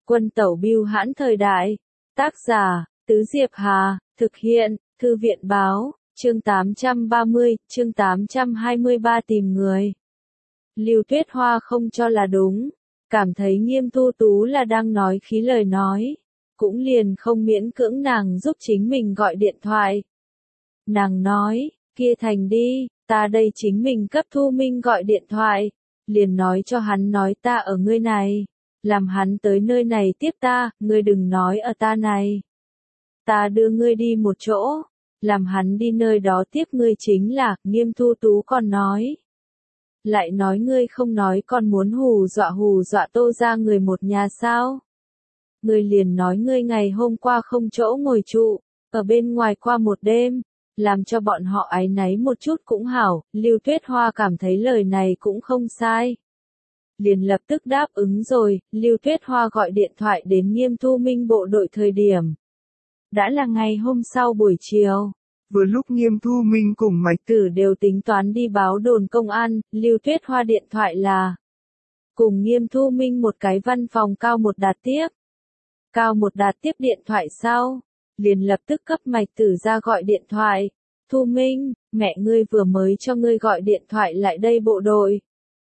Quân tẩu bưu hãn thời đại. Tác giả, Tứ Diệp Hà, thực hiện, Thư viện báo, chương 830, chương 823 tìm người. Lưu Tuyết Hoa không cho là đúng, cảm thấy Nghiêm Thu Tú là đang nói khí lời nói, cũng liền không miễn cưỡng nàng giúp chính mình gọi điện thoại. Nàng nói, kia thành đi, ta đây chính mình cấp Thu Minh gọi điện thoại, liền nói cho hắn nói ta ở ngươi này, làm hắn tới nơi này tiếp ta, ngươi đừng nói ở ta này. Ta đưa ngươi đi một chỗ, làm hắn đi nơi đó tiếp ngươi chính là, Nghiêm Thu Tú còn nói. Lại nói ngươi không nói còn muốn hù dọa Tô ra người một nhà sao? Ngươi liền nói ngươi ngày hôm qua không chỗ ngồi trụ, ở bên ngoài qua một đêm, làm cho bọn họ áy náy một chút cũng hảo, Lưu Tuyết Hoa cảm thấy lời này cũng không sai. Liền lập tức đáp ứng rồi, Lưu Tuyết Hoa gọi điện thoại đến Nghiêm Thu Minh bộ đội thời điểm. Đã là ngày hôm sau buổi chiều. Vừa lúc Nghiêm Thu Minh cùng Mạch Tử đều tính toán đi báo đồn công an, Lưu Tuyết Hoa điện thoại là cùng Nghiêm Thu Minh một cái văn phòng Cao Một Đạt tiếp. Cao Một Đạt tiếp điện thoại sau, liền lập tức cấp Mạch Tử ra gọi điện thoại. Thu Minh, mẹ ngươi vừa mới cho ngươi gọi điện thoại lại đây bộ đội.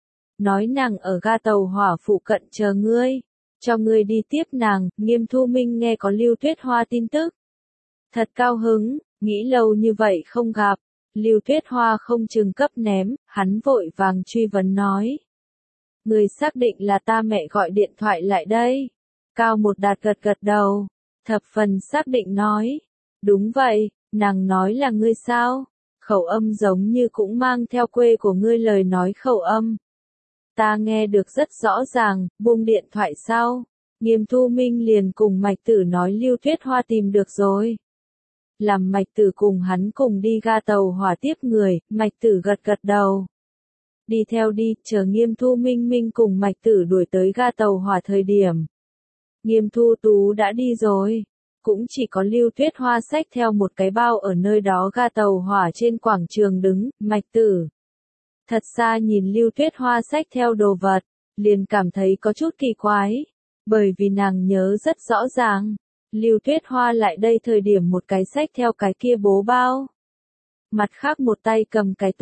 Nói nàng ở ga tàu hỏa phụ cận chờ ngươi, cho ngươi đi tiếp nàng. Nghiêm Thu Minh nghe có Lưu Tuyết Hoa tin tức. Thật cao hứng, nghĩ lâu như vậy không gặp, Lưu Tuyết Hoa không chừng cấp ném, hắn vội vàng truy vấn nói. Ngươi xác định là ta mẹ gọi điện thoại lại đây. Cao Một Đạt gật gật đầu, thập phần xác định nói. Đúng vậy, nàng nói là ngươi sao? Khẩu âm giống như cũng mang theo quê của ngươi lời nói khẩu âm. Ta nghe được rất rõ ràng, buông điện thoại sau. Nghiêm Thu Minh liền cùng Mạch Tử nói Lưu Tuyết Hoa tìm được rồi. Làm Mạch Tử cùng hắn cùng đi ga tàu hỏa tiếp người, Mạch Tử gật gật đầu. Đi theo đi, chờ Nghiêm Thu Minh cùng Mạch Tử đuổi tới ga tàu hỏa thời điểm. Nghiêm Thu Tú đã đi rồi, cũng chỉ có Lưu Tuyết Hoa xách theo một cái bao ở nơi đó ga tàu hỏa trên quảng trường đứng, Mạch Tử. Thật xa nhìn Lưu Tuyết Hoa xách theo đồ vật, liền cảm thấy có chút kỳ quái, bởi vì nàng nhớ rất rõ ràng. Lưu Tuyết Hoa lại đây thời điểm một cái xách theo cái kia bố bao. Mặt khác một tay cầm cái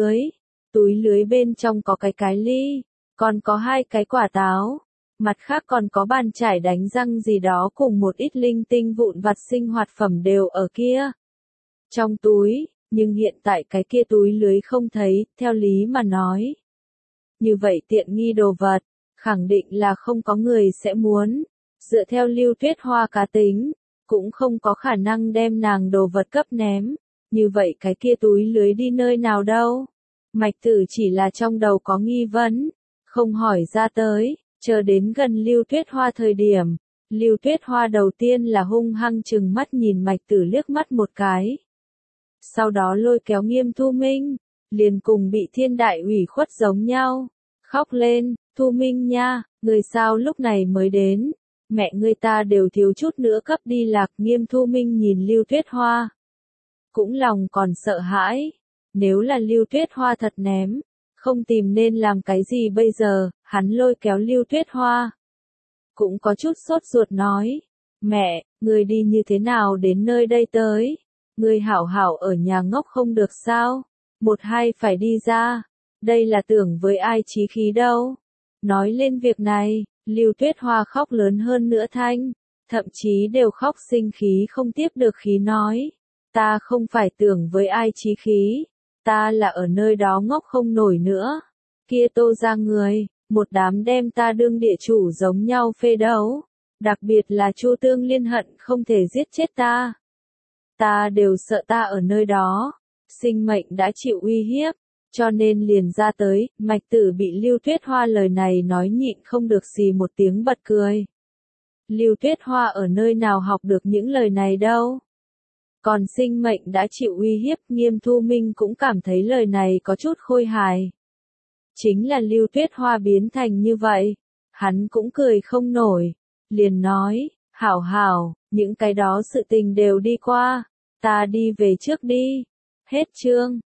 túi lưới bên trong có cái ly, còn có hai cái quả táo, mặt khác còn có bàn chải đánh răng gì đó cùng một ít linh tinh vụn vặt sinh hoạt phẩm đều ở kia. Trong túi, nhưng hiện tại cái kia túi lưới không thấy, theo lý mà nói. Như vậy tiện nghi đồ vật, khẳng định là không có người sẽ muốn. Dựa theo Lưu Tuyết Hoa cá tính, cũng không có khả năng đem nàng đồ vật cấp ném, như vậy cái kia túi lưới đi nơi nào đâu. Mạch Tử chỉ là trong đầu có nghi vấn, không hỏi ra tới, chờ đến gần Lưu Tuyết Hoa thời điểm. Lưu Tuyết Hoa đầu tiên là hung hăng chừng mắt nhìn Mạch Tử liếc mắt một cái. Sau đó lôi kéo Nghiêm Thu Minh, liền cùng bị thiên đại ủy khuất giống nhau, khóc lên, Thu Minh nha, người sao lúc này mới đến. Mẹ ngươi ta đều thiếu chút nữa cấp đi lạc. Nghiêm Thu Minh nhìn Lưu Tuyết Hoa, cũng lòng còn sợ hãi, nếu là Lưu Tuyết Hoa thật ném, không tìm nên làm cái gì bây giờ. Hắn lôi kéo Lưu Tuyết Hoa, cũng có chút sốt ruột nói, mẹ, ngươi đi như thế nào đến nơi đây tới, ngươi hảo hảo ở nhà ngốc không được sao, một hai phải đi ra, đây là tưởng với ai chí khí đâu. Nói lên việc này, Lưu Tuyết Hoa khóc lớn hơn nữa thanh, thậm chí đều khóc sinh khí không tiếp được khí nói. Ta không phải tưởng với ai chí khí, ta là ở nơi đó ngốc không nổi nữa. Kia Tô ra người, một đám đem ta đương địa chủ giống nhau phê đấu. Đặc biệt là Chu Tương Liên hận không thể giết chết ta. Ta đều sợ ta ở nơi đó, sinh mệnh đã chịu uy hiếp. Cho nên liền ra tới, Mạch Tử bị Lưu Tuyết Hoa lời này nói nhịn không được xì một tiếng bật cười. Lưu Tuyết Hoa ở nơi nào học được những lời này đâu. Còn sinh mệnh đã chịu uy hiếp. Nghiêm Thu Minh cũng cảm thấy lời này có chút khôi hài. Chính là Lưu Tuyết Hoa biến thành như vậy, hắn cũng cười không nổi, liền nói, hảo hảo, những cái đó sự tình đều đi qua, ta đi về trước đi. Hết chương.